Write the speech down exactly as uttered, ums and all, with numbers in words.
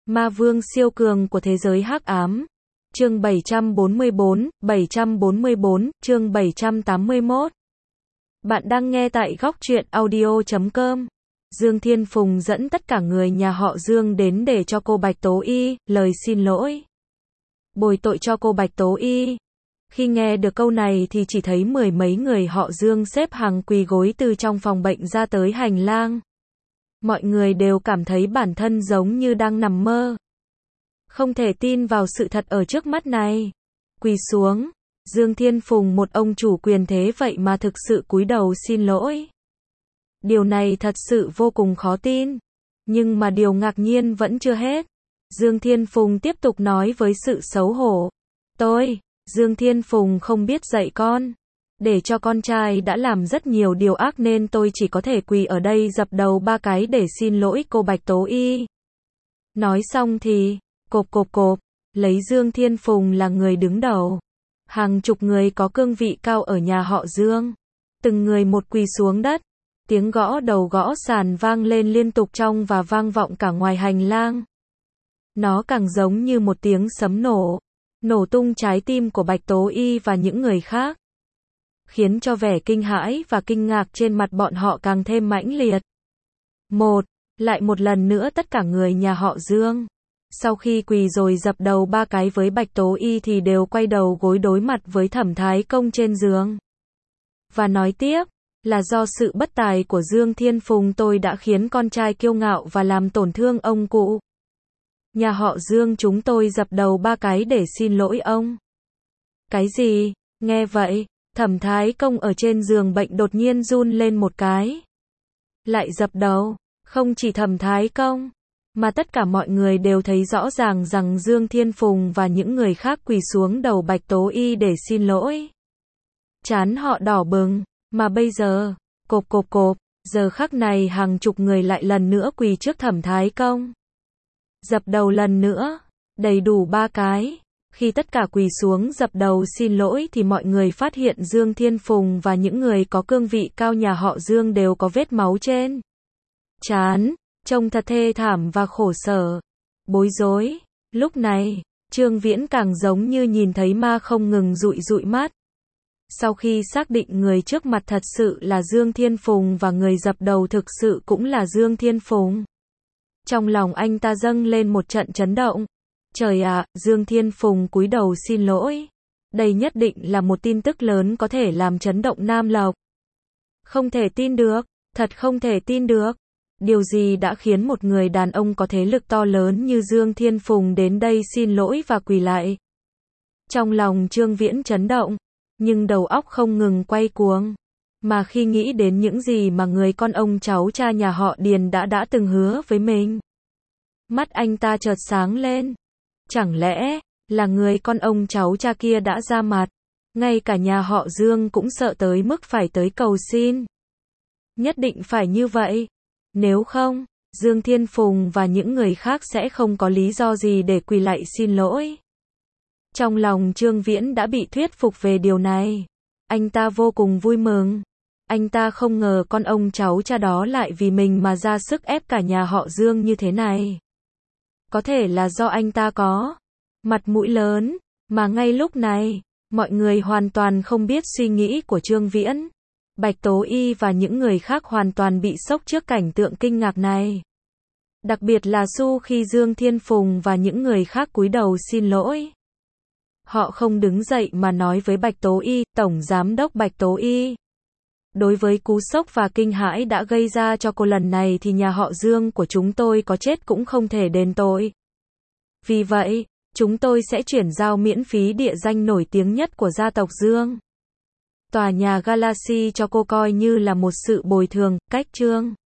Ma vương siêu cường của thế giới hắc ám. Chương bảy trăm bốn mươi bốn, bảy trăm bốn mươi bốn, chương bảy trăm tám mươi mốt. Bạn đang nghe tại góc truyện audio chấm com. Dương Thiên Phùng dẫn tất cả người nhà họ Dương đến để cho cô Bạch Tố Y lời xin lỗi, bồi tội cho cô Bạch Tố Y. Khi nghe được câu này thì chỉ thấy mười mấy người họ Dương xếp hàng quỳ gối từ trong phòng bệnh ra tới hành lang. Mọi người đều cảm thấy bản thân giống như đang nằm mơ. Không thể tin vào sự thật ở trước mắt này. Quỳ xuống, Dương Thiên Phùng một ông chủ quyền thế vậy mà thực sự cúi đầu xin lỗi. Điều này thật sự vô cùng khó tin. Nhưng mà điều ngạc nhiên vẫn chưa hết. Dương Thiên Phùng tiếp tục nói với sự xấu hổ. Tôi, Dương Thiên Phùng không biết dạy con. Để cho con trai đã làm rất nhiều điều ác nên tôi chỉ có thể quỳ ở đây dập đầu ba cái để xin lỗi cô Bạch Tố Y. Nói xong thì, cộp cộp cộp, lấy Dương Thiên Phùng là người đứng đầu. Hàng chục người có cương vị cao ở nhà họ Dương. Từng người một quỳ xuống đất. Tiếng gõ đầu gõ sàn vang lên liên tục trong và vang vọng cả ngoài hành lang. Nó càng giống như một tiếng sấm nổ. Nổ tung trái tim của Bạch Tố Y và những người khác. Khiến cho vẻ kinh hãi và kinh ngạc trên mặt bọn họ càng thêm mãnh liệt. Một, lại một lần nữa tất cả người nhà họ Dương. Sau khi quỳ rồi dập đầu ba cái với Bạch Tố Y thì đều quay đầu gối đối mặt với Thẩm Thái Công trên giường. Và nói tiếp, là do sự bất tài của Dương Thiên Phùng tôi đã khiến con trai kiêu ngạo và làm tổn thương ông cụ. Nhà họ Dương chúng tôi dập đầu ba cái để xin lỗi ông. Cái gì? Nghe vậy, Thẩm Thái Công ở trên giường bệnh đột nhiên run lên một cái. Lại dập đầu, không chỉ Thẩm Thái Công, mà tất cả mọi người đều thấy rõ ràng rằng Dương Thiên Phùng và những người khác quỳ xuống đầu Bạch Tố Y để xin lỗi. Trán họ đỏ bừng, mà bây giờ, cộp cộp cộp, giờ khắc này hàng chục người lại lần nữa quỳ trước Thẩm Thái Công. Dập đầu lần nữa, đầy đủ ba cái. Khi tất cả quỳ xuống dập đầu xin lỗi thì mọi người phát hiện Dương Thiên Phùng và những người có cương vị cao nhà họ Dương đều có vết máu trên trán, trông thật thê thảm và khổ sở, bối rối. Lúc này, Trương Viễn càng giống như nhìn thấy ma không ngừng dụi dụi mắt. Sau khi xác định người trước mặt thật sự là Dương Thiên Phùng và người dập đầu thực sự cũng là Dương Thiên Phùng, trong lòng anh ta dâng lên một trận chấn động. Trời ạ, à, Dương Thiên Phùng cúi đầu xin lỗi. Đây nhất định là một tin tức lớn có thể làm chấn động Nam Lộc. Không thể tin được, thật không thể tin được. Điều gì đã khiến một người đàn ông có thế lực to lớn như Dương Thiên Phùng đến đây xin lỗi và quỳ lại? Trong lòng Trương Viễn chấn động, nhưng đầu óc không ngừng quay cuồng. Mà khi nghĩ đến những gì mà người con ông cháu cha nhà họ Điền đã đã từng hứa với mình, mắt anh ta chợt sáng lên. Chẳng lẽ, là người con ông cháu cha kia đã ra mặt, ngay cả nhà họ Dương cũng sợ tới mức phải tới cầu xin. Nhất định phải như vậy. Nếu không, Dương Thiên Phùng và những người khác sẽ không có lý do gì để quỳ lại xin lỗi. Trong lòng Trương Viễn đã bị thuyết phục về điều này. Anh ta vô cùng vui mừng. Anh ta không ngờ con ông cháu cha đó lại vì mình mà ra sức ép cả nhà họ Dương như thế này. Có thể là do anh ta có mặt mũi lớn, mà ngay lúc này, mọi người hoàn toàn không biết suy nghĩ của Trương Viễn. Bạch Tố Y và những người khác hoàn toàn bị sốc trước cảnh tượng kinh ngạc này. Đặc biệt là Su khi Dương Thiên Phùng và những người khác cúi đầu xin lỗi. Họ không đứng dậy mà nói với Bạch Tố Y, Tổng Giám đốc Bạch Tố Y. Đối với cú sốc và kinh hãi đã gây ra cho cô lần này thì nhà họ Dương của chúng tôi có chết cũng không thể đền tội. Vì vậy, chúng tôi sẽ chuyển giao miễn phí địa danh nổi tiếng nhất của gia tộc Dương, tòa nhà Galaxy cho cô coi như là một sự bồi thường, cách Trương